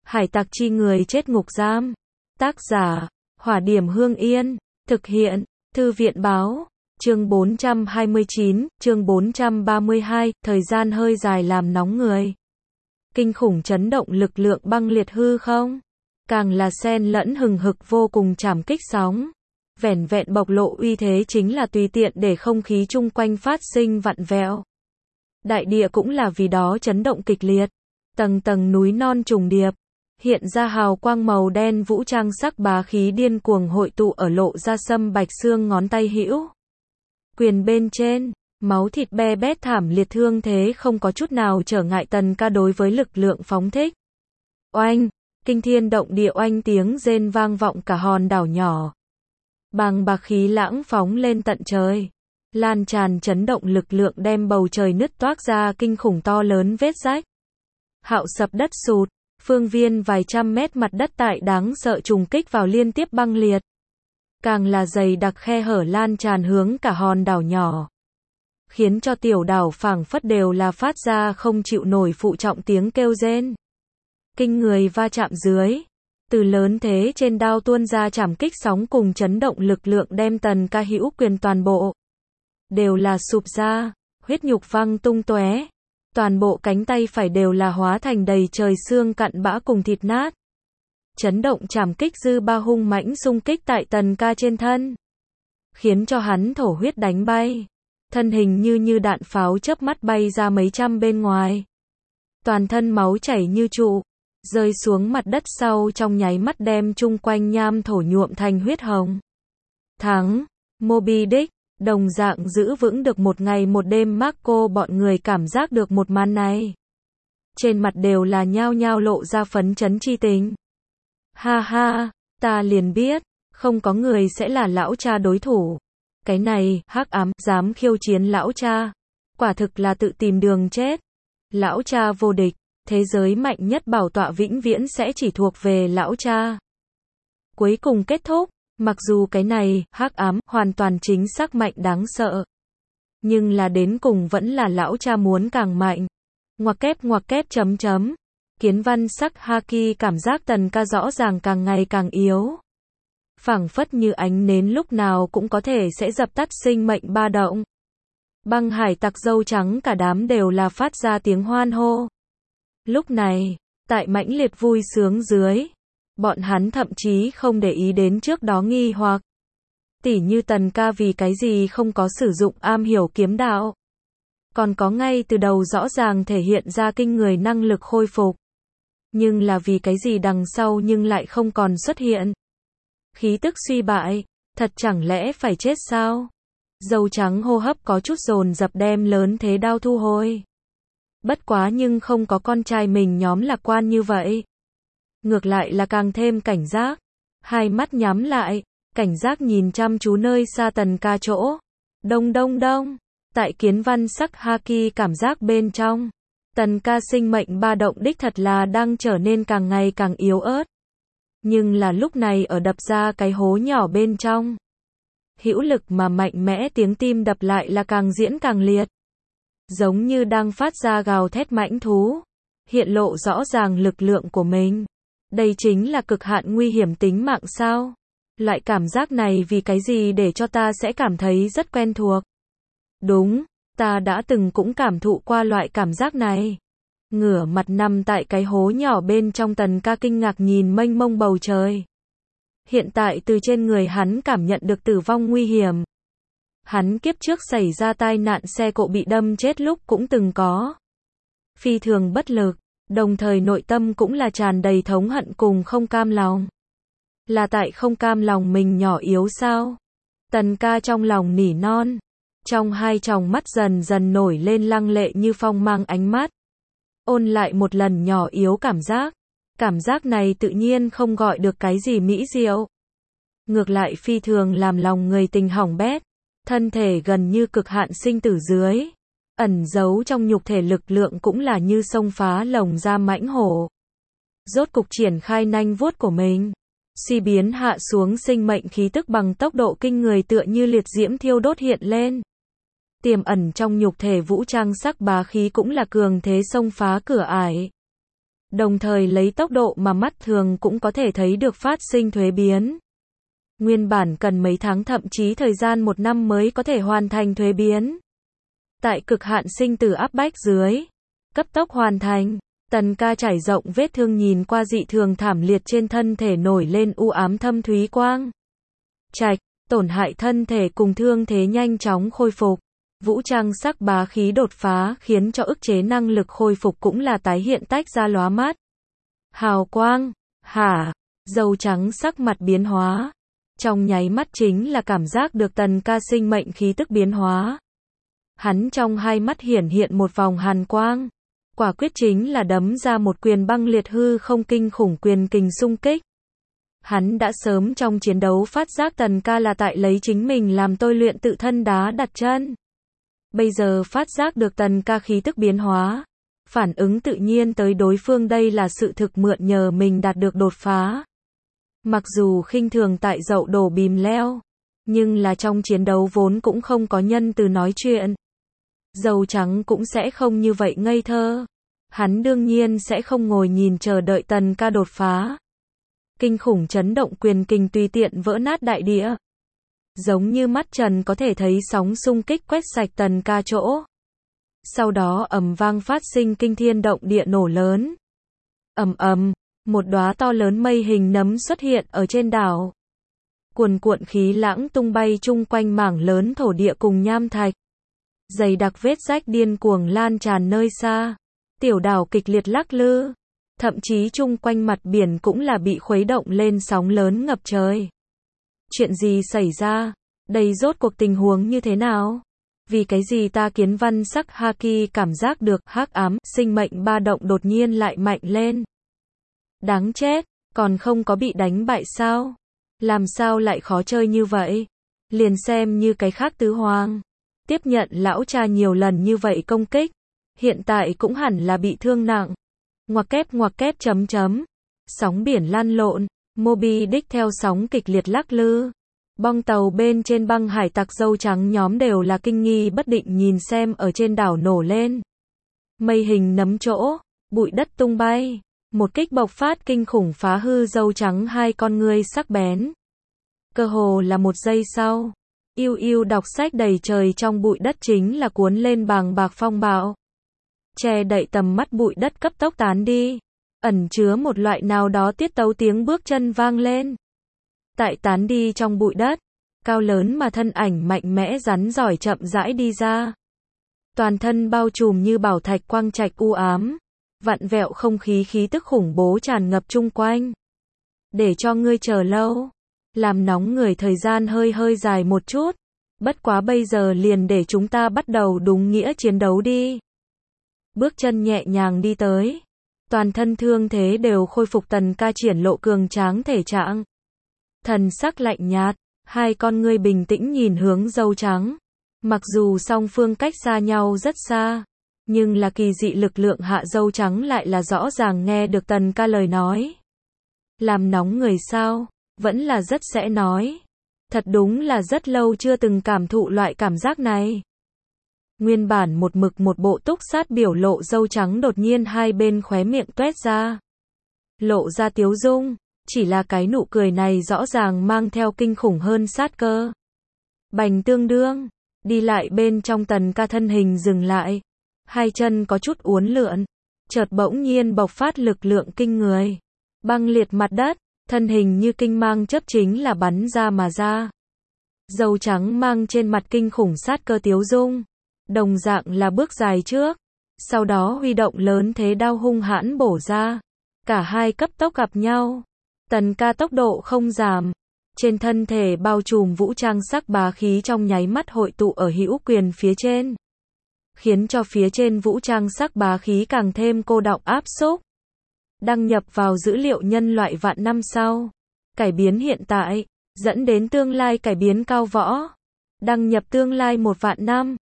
Hải tặc chi người chết ngục giam. Tác giả, Hỏa Điểm Hương Yên. Thực hiện, Thư viện báo. Chương 429, chương 432, thời gian hơi dài làm nóng người. Kinh khủng chấn động lực lượng băng liệt hư không. Càng là xen lẫn hừng hực vô cùng trảm kích sóng. Vẻn vẹn bộc lộ uy thế chính là tùy tiện để không khí chung quanh phát sinh vặn vẹo. Đại địa cũng là vì đó chấn động kịch liệt. Tầng tầng núi non trùng điệp. Hiện ra hào quang màu đen vũ trang sắc bá khí điên cuồng hội tụ ở lộ ra sâm bạch xương ngón tay hữu. Quyền bên trên, máu thịt be bét thảm liệt thương thế không có chút nào trở ngại Tần Ca đối với lực lượng phóng thích. Oanh, kinh thiên động địa oanh tiếng rên vang vọng cả hòn đảo nhỏ. Bàng bạc khí lãng phóng lên tận trời. Lan tràn chấn động lực lượng đem bầu trời nứt toác ra kinh khủng to lớn vết rách. Hạo sập đất sụt, phương viên vài trăm mét mặt đất tại đáng sợ trùng kích vào liên tiếp băng liệt. Càng là dày đặc khe hở lan tràn hướng cả hòn đảo nhỏ. Khiến cho tiểu đảo phảng phất đều là phát ra không chịu nổi phụ trọng tiếng kêu rên. Kinh người va chạm dưới. Từ lớn thế trên đao tuôn ra trảm kích sóng cùng chấn động lực lượng đem Tần Ca hữu quyền toàn bộ. Đều là sụp ra, huyết nhục văng tung tóe. Toàn bộ cánh tay phải đều là hóa thành đầy trời xương cặn bã cùng thịt nát. Chấn động trảm kích dư ba hung mãnh xung kích tại Tần Ca trên thân. Khiến cho hắn thổ huyết đánh bay. Thân hình như đạn pháo chớp mắt bay ra mấy trăm bên ngoài. Toàn thân máu chảy như trụ. Rơi xuống mặt đất sau trong nháy mắt đem chung quanh nham thổ nhuộm thành huyết hồng. Thắng, Moby Dick, đồng dạng giữ vững được một ngày một đêm Marco bọn người cảm giác được một màn này. Trên mặt đều là nhao nhao lộ ra phấn chấn chi tình. Ha ha, ta liền biết, không có người sẽ là lão cha đối thủ. Cái này, hắc ám, dám khiêu chiến lão cha. Quả thực là tự tìm đường chết. Lão cha vô địch. Thế giới mạnh nhất bảo tọa vĩnh viễn sẽ chỉ thuộc về lão cha. Cuối cùng kết thúc, mặc dù cái này, hắc ám, hoàn toàn chính xác mạnh đáng sợ. Nhưng là đến cùng vẫn là lão cha muốn càng mạnh. Ngoặc kép chấm. Kiến văn sắc haki cảm giác Tần Ca rõ ràng càng ngày càng yếu. Phảng phất như ánh nến lúc nào cũng có thể sẽ dập tắt sinh mệnh ba động. Băng hải tặc dâu trắng cả đám đều là phát ra tiếng hoan hô. Lúc này, tại mãnh liệt vui sướng dưới, bọn hắn thậm chí không để ý đến trước đó nghi hoặc. Tỉ như Tần Ca vì cái gì không có sử dụng am hiểu kiếm đạo. Còn có ngay từ đầu rõ ràng thể hiện ra kinh người năng lực khôi phục. Nhưng là vì cái gì đằng sau nhưng lại không còn xuất hiện. Khí tức suy bại, thật chẳng lẽ phải chết sao? Dâu trắng hô hấp có chút dồn dập đem lớn thế đao thu hồi. Bất quá nhưng không có con trai mình nhóm lạc quan như vậy. Ngược lại là càng thêm cảnh giác. Hai mắt nhắm lại, cảnh giác nhìn chăm chú nơi xa Tần Ca chỗ. Đông. Tại kiến văn sắc haki cảm giác bên trong. Tần Ca sinh mệnh ba động đích thật là đang trở nên càng ngày càng yếu ớt. Nhưng là lúc này ở đập ra cái hố nhỏ bên trong. Hữu lực mà mạnh mẽ tiếng tim đập lại là càng diễn càng liệt. Giống như đang phát ra gào thét mãnh thú. Hiện lộ rõ ràng lực lượng của mình. Đây chính là cực hạn nguy hiểm tính mạng sao? Loại cảm giác này vì cái gì để cho ta sẽ cảm thấy rất quen thuộc? Đúng, ta đã từng cũng cảm thụ qua loại cảm giác này. Ngửa mặt nằm tại cái hố nhỏ bên trong Tần Ca kinh ngạc nhìn mênh mông bầu trời. Hiện tại từ trên người hắn cảm nhận được tử vong nguy hiểm. Hắn kiếp trước xảy ra tai nạn xe cộ bị đâm chết lúc cũng từng có. Phi thường bất lực, đồng thời nội tâm cũng là tràn đầy thống hận cùng không cam lòng. Là tại không cam lòng mình nhỏ yếu sao? Tần Ca trong lòng nỉ non. Trong hai tròng mắt dần dần nổi lên lăng lệ như phong mang ánh mắt. Ôn lại một lần nhỏ yếu cảm giác. Cảm giác này tự nhiên không gọi được cái gì mỹ diệu. Ngược lại phi thường làm lòng người tình hỏng bét. Thân thể gần như cực hạn sinh tử dưới. Ẩn giấu trong nhục thể lực lượng cũng là như xông phá lồng ra mãnh hổ. Rốt cục triển khai nanh vuốt của mình. Suy biến hạ xuống sinh mệnh khí tức bằng tốc độ kinh người tựa như liệt diễm thiêu đốt hiện lên. Tiềm ẩn trong nhục thể vũ trang sắc bá khí cũng là cường thế xông phá cửa ải. đồng thời lấy tốc độ mà mắt thường cũng có thể thấy được phát sinh thuế biến. Nguyên bản cần mấy tháng thậm chí thời gian 1 năm mới có thể hoàn thành thuế biến. Tại cực hạn sinh tử áp bách dưới, cấp tốc hoàn thành, Tần Ca trải rộng vết thương nhìn qua dị thường thảm liệt trên thân thể nổi lên u ám thâm thúy quang trạch, tổn hại thân thể cùng thương thế nhanh chóng khôi phục. Vũ trang sắc bá khí đột phá khiến cho ức chế năng lực khôi phục cũng là tái hiện tách ra lóa mắt. Hào quang, dâu trắng sắc mặt biến hóa. Trong nháy mắt chính là cảm giác được Tần Ca sinh mệnh khí tức biến hóa. Hắn trong hai mắt hiển hiện một vòng hàn quang. Quả quyết chính là đấm ra một quyền băng liệt hư không kinh khủng quyền kình xung kích. Hắn đã sớm trong chiến đấu phát giác Tần Ca là tại lấy chính mình làm tôi luyện tự thân đá đặt chân. Bây giờ phát giác được Tần Ca khí tức biến hóa. Phản ứng tự nhiên tới đối phương đây là sự thực mượn nhờ mình đạt được đột phá. Mặc dù khinh thường tại dậu đổ bìm leo, nhưng là trong chiến đấu vốn cũng không có nhân từ nói chuyện. Dâu trắng cũng sẽ không như vậy ngây thơ. Hắn đương nhiên sẽ không ngồi nhìn chờ đợi Tần Ca đột phá. Kinh khủng chấn động quyền kình tùy tiện vỡ nát đại địa. Giống như mắt trần có thể thấy sóng xung kích quét sạch Tần Ca chỗ. Sau đó ầm vang phát sinh kinh thiên động địa nổ lớn. Ầm ầm, một đóa to lớn mây hình nấm xuất hiện ở trên đảo. Cuồn cuộn khí lãng tung bay chung quanh mảng lớn thổ địa cùng nham thạch. Dày đặc vết rách điên cuồng lan tràn nơi xa. Tiểu đảo kịch liệt lắc lư. Thậm chí chung quanh mặt biển cũng là bị khuấy động lên sóng lớn ngập trời. Chuyện gì xảy ra? Đây rốt cuộc tình huống như thế nào? Vì cái gì ta kiến văn sắc Haki cảm giác được hắc ám, sinh mệnh ba động đột nhiên lại mạnh lên. Đáng chết, còn không có bị đánh bại sao? Làm sao lại khó chơi như vậy? Liền xem như cái khác tứ hoàng. Tiếp nhận lão cha nhiều lần như vậy công kích. Hiện tại cũng hẳn là bị thương nặng. Ngoặc kép chấm. Sóng biển lăn lộn. Moby Dick theo sóng kịch liệt lắc lư. Bong tàu bên trên băng hải tặc dâu trắng nhóm đều là kinh nghi bất định nhìn xem ở trên đảo nổ lên. Mây hình nấm chỗ, bụi đất tung bay. Một kích bộc phát kinh khủng phá hư dâu trắng hai con ngươi sắc bén. Cơ hồ là một giây sau. Yêu đọc sách đầy trời trong bụi đất chính là cuốn lên bàng bạc phong bạo. Che đậy tầm mắt bụi đất cấp tốc tán đi. Ẩn chứa một loại nào đó tiết tấu tiếng bước chân vang lên. Tại tán đi trong bụi đất, cao lớn mà thân ảnh mạnh mẽ rắn giỏi chậm rãi đi ra. Toàn thân bao trùm như bảo thạch quang trạch u ám, vặn vẹo không khí khí tức khủng bố tràn ngập chung quanh. Để cho ngươi chờ lâu, làm nóng người thời gian hơi dài một chút, bất quá bây giờ liền để chúng ta bắt đầu đúng nghĩa chiến đấu đi. Bước chân nhẹ nhàng đi tới, toàn thân thương thế đều khôi phục. Tần Ca triển lộ cường tráng thể trạng. Thần sắc lạnh nhạt, hai con ngươi bình tĩnh nhìn hướng dâu trắng. Mặc dù song phương cách xa nhau rất xa, nhưng là kỳ dị lực lượng hạ dâu trắng lại là rõ ràng nghe được Tần Ca lời nói. Làm nóng người sao? Vẫn là rất sẽ nói. Thật đúng là rất lâu chưa từng cảm thụ loại cảm giác này. Nguyên bản một mực một bộ túc sát biểu lộ dâu trắng đột nhiên hai bên khóe miệng tuét ra. Lộ ra tiếu dung, chỉ là cái nụ cười này rõ ràng mang theo kinh khủng hơn sát cơ. Bành tương đương, đi lại bên trong Tần Ca thân hình dừng lại. Hai chân có chút uốn lượn, chợt bỗng nhiên bộc phát lực lượng kinh người. Băng liệt mặt đất, thân hình như kinh mang chớp chính là bắn ra mà ra. Dâu trắng mang trên mặt kinh khủng sát cơ tiếu dung. Đồng dạng là bước dài trước, sau đó huy động lớn thế đao hung hãn bổ ra. Cả hai cấp tốc gặp nhau. Tần Ca tốc độ không giảm. Trên thân thể bao trùm vũ trang sắc bá khí trong nháy mắt hội tụ ở hữu quyền phía trên. Khiến cho phía trên vũ trang sắc bá khí càng thêm cô đọng áp xúc. Đăng nhập vào dữ liệu nhân loại vạn năm sau. Cải biến hiện tại, dẫn đến tương lai cải biến cao võ. Đăng nhập tương lai 1 vạn năm.